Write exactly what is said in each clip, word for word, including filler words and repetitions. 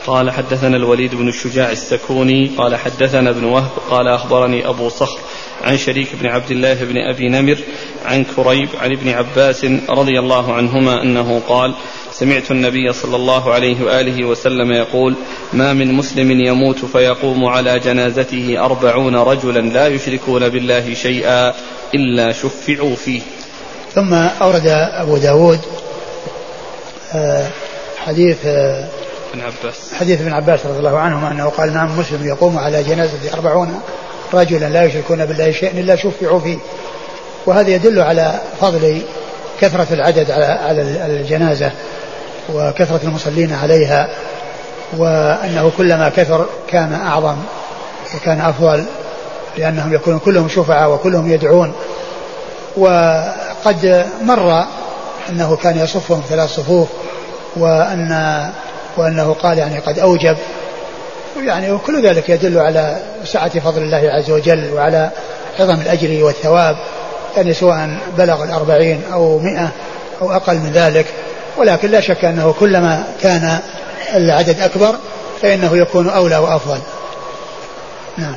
قال حدثنا الوليد بن الشجاع السكوني قال حدثنا ابن وهب قال أخبرني أبو صخر عن شريك بن عبد الله بن أبي نمر عن كريب عن ابن عباس رضي الله عنهما أنه قال سمعت النبي صلى الله عليه وآله وسلم يقول ما من مسلم يموت فيقوم على جنازته أربعون رجلا لا يشركون بالله شيئا إلا شفعوا فيه. ثم أورد أبو داود حديث ابن عباس حديث ابن عباس رضي الله عنهما أنه قال ما من مسلم يقوم على جنازته أربعون رجلا لا يشركون بالله شيئا إلا شفعوا فيه. وهذا يدل على فضل كثرة العدد على الجنازة وكثرة المصلين عليها، وأنه كلما كثر كان أعظم وكان أفضل، لأنهم يكونون كلهم شفعاء وكلهم يدعون. وقد مر أنه كان يصفهم ثلاث صفوف، وأن وأنه قال يعني قد أوجب، يعني وكل ذلك يدل على سعة فضل الله عز وجل وعلى عظم الأجر والثواب، يعني سواء بلغ الأربعين أو مئة أو أقل من ذلك. ولكن لا شك أنه كلما كان العدد أكبر فإنه يكون أولى وأفضل. نعم.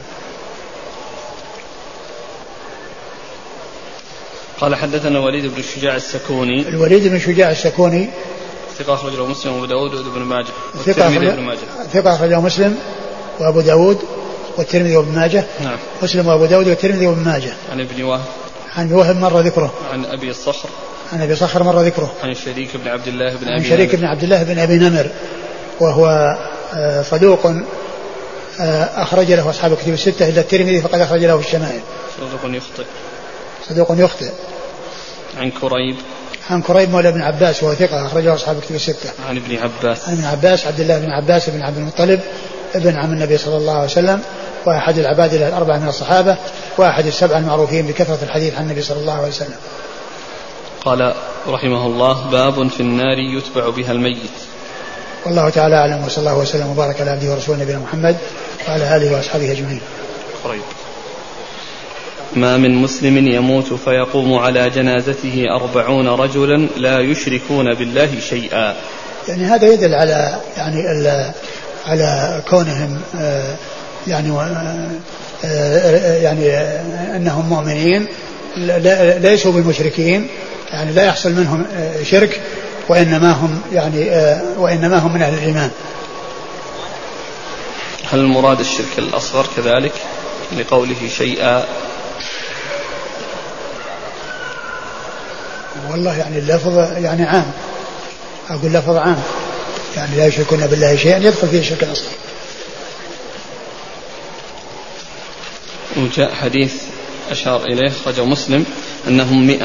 قال حدثنا الوليد بن الشجاع السكوني. الوليد بن الشجاع السكوني ثقة أخرجه مسلم وأبو داود وابن ماجه والترمذي وابن ماجه. ثقة أخرجه مسلم وأبو داود والترمذي وابن ماجه. نعم. مسلم وأبو داود والترمذي وابن ماجه. عن ابن وهب. عن وهب مر ذكره. عن أبي الصخر. عن أبي صخر مر ذكره. عن شريك بن عبد الله بن أبي عن شريك بن عبد الله بن أبي نمر وهو صدوق أخرج له أصحاب الكتب الستة إلا الترمذي فقد أخرج له في الشمائل. صدوق يخطئ. صدوق يخطئ. عن كريب. عن كريب مولى ابن عباس وهو ثقة أخرجه أصحاب الكتب الستة. عن ابن عباس. عن ابن عباس عبد الله بن عباس بن عبد المطلب ابن عم النبي صلى الله عليه وسلم، وأحد العبادلة الأربعة من الصحابة، وأحد السبعة المعروفين بكثرة الحديث عن النبي صلى الله عليه وسلم. قال رحمه الله باب في النار يتبع بها الميت. والله تعالى أعلم، وصلى الله وسلم وبارك على عبده ورسوله نبينا محمد وعلى آله وأصحابه أجمعين. قريب. ما من مسلم يموت فيقوم على جنازته أربعون رجلا لا يشركون بالله شيئا. يعني هذا يدل على يعني على كونهم يعني يعني أنهم مؤمنين ليسوا بمشركين، يعني لا يحصل منهم شرك، وإنما هم يعني وإنما هم من أهل الإيمان. هل المراد الشرك الأصغر كذلك لقوله شيئا؟ والله يعني اللفظ يعني عام، أقول لفظ عام، يعني لا يشركون بالله شيئا يدخل فيه الشرك الأصغر. وجاء حديث أشار إليه خرجه مسلم أنهم مئة.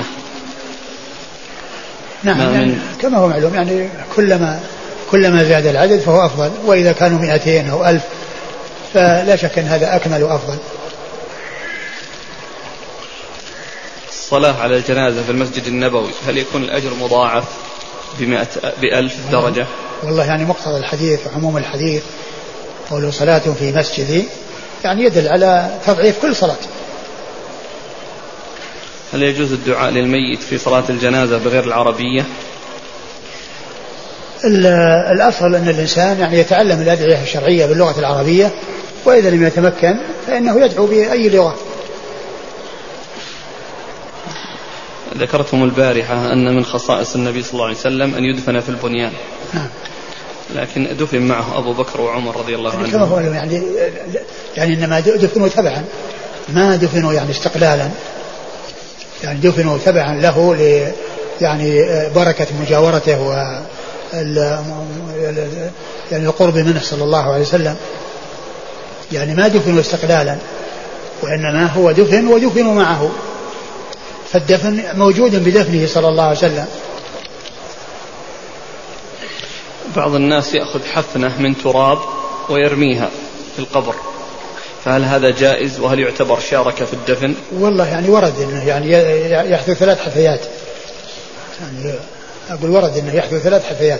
نعم يعني كما هو معلوم، يعني كلما كلما زاد العدد فهو أفضل، وإذا كانوا مئتين أو ألف فلا شك أن هذا أكمل وأفضل. الصلاة على الجنازة في المسجد النبوي هل يكون الأجر مضاعف بمئة بألف درجة؟ والله يعني مقتضى الحديث وعموم الحديث قوله صلاة في مسجدي يعني يدل على تضعيف كل صلاة. هل يجوز الدعاء للميت في صلاة الجنازة بغير العربية؟ الأصل أن الإنسان يعني يتعلم الأدعية الشرعية باللغة العربية، وإذا لم يتمكن فإنه يدعو بأي لغة. ذكرتم البارحة أن من خصائص النبي صلى الله عليه وسلم أن يدفن في البنيان. نعم. لكن دفن معه أبو بكر وعمر رضي الله عنهم. كما هو يعني يعني إنما دفنوا تبعا، ما دفنوا يعني استقلالا، يعني دفنوا تبعا له ل يعني بركة مجاورته و يعني القرب منه صلى الله عليه وسلم، يعني ما دفنوا استقلالا، وإنما هو دفن ودفنوا معه، فالدفن موجود بدفنه صلى الله عليه وسلم. بعض الناس يأخذ حفنة من تراب ويرميها في القبر، فهل هذا جائز وهل يعتبر شارك في الدفن؟ والله يعني ورد انه يعني يحدث ثلاث حفيات، يعني اقول ورد انه يحدث ثلاث حفيات.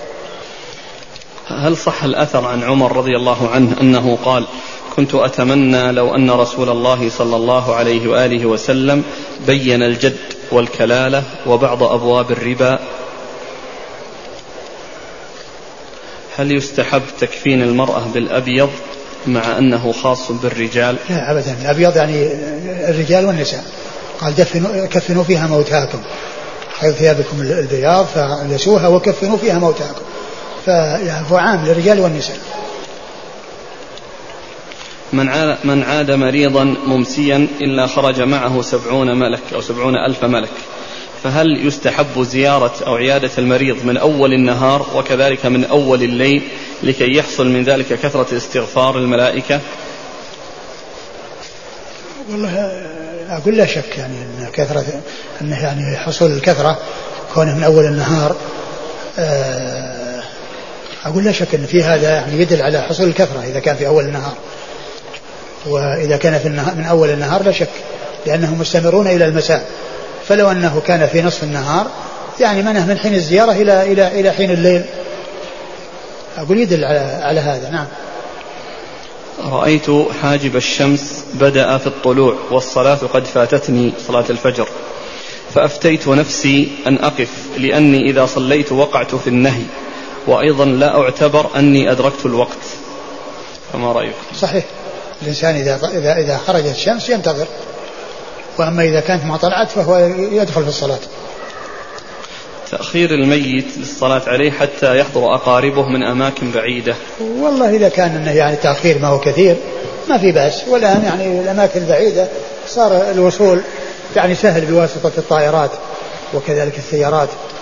هل صح الأثر عن عمر رضي الله عنه أنه قال كنت أتمنى لو أن رسول الله صلى الله عليه وآله وسلم بين الجد والكلالة وبعض أبواب الربا؟ هل يستحب تكفين المرأة بالأبيض مع أنه خاص بالرجال؟ لا أبدا، الأبيض يعني الرجال والنساء، قال دفنوا كفنوا فيها موتاكم، خذ ثيابكم البياض فلسوها وكفنوا فيها موتاكم، فهو عام للرجال والنساء. من عاد مريضا ممسيا إلا خرج معه سبعون ملك أو سبعون ألف ملك، فهل يستحب زيارة أو عيادة المريض من أول النهار وكذلك من أول الليل لكي يحصل من ذلك كثرة استغفار الملائكة؟ والله أقول لا شك يعني أن كثرة أنه يعني حصول الكثرة كونه من أول النهار، أقول لا شك أن في هذا يعني يدل على حصول الكثرة إذا كان في أول النهار، وإذا كان في النهار من أول النهار لا شك لأنهم مستمرون إلى المساء، فلو أنه كان في نصف النهار يعني منه من حين الزيارة إلى إلى إلى حين الليل، أقول يدل على على هذا. نعم. رأيت حاجب الشمس بدأ في الطلوع والصلاة قد فاتتني صلاة الفجر، فأفتيت نفسي أن أقف لأني إذا صليت وقعت في النهي، وأيضا لا أعتبر أني أدركت الوقت، فما رأيك؟ صحيح، الإنسان إذا إذا إذا خرجت الشمس ينتظر، وأما إذا كانت ما طلعت فهو يدخل في الصلاة. تأخير الميت للصلاة عليه حتى يحضر أقاربه من أماكن بعيدة، والله إذا كان إنه يعني تأخير ما هو كثير ما في بأس، والآن يعني الأماكن البعيدة صار الوصول يعني سهل بواسطة الطائرات وكذلك السيارات،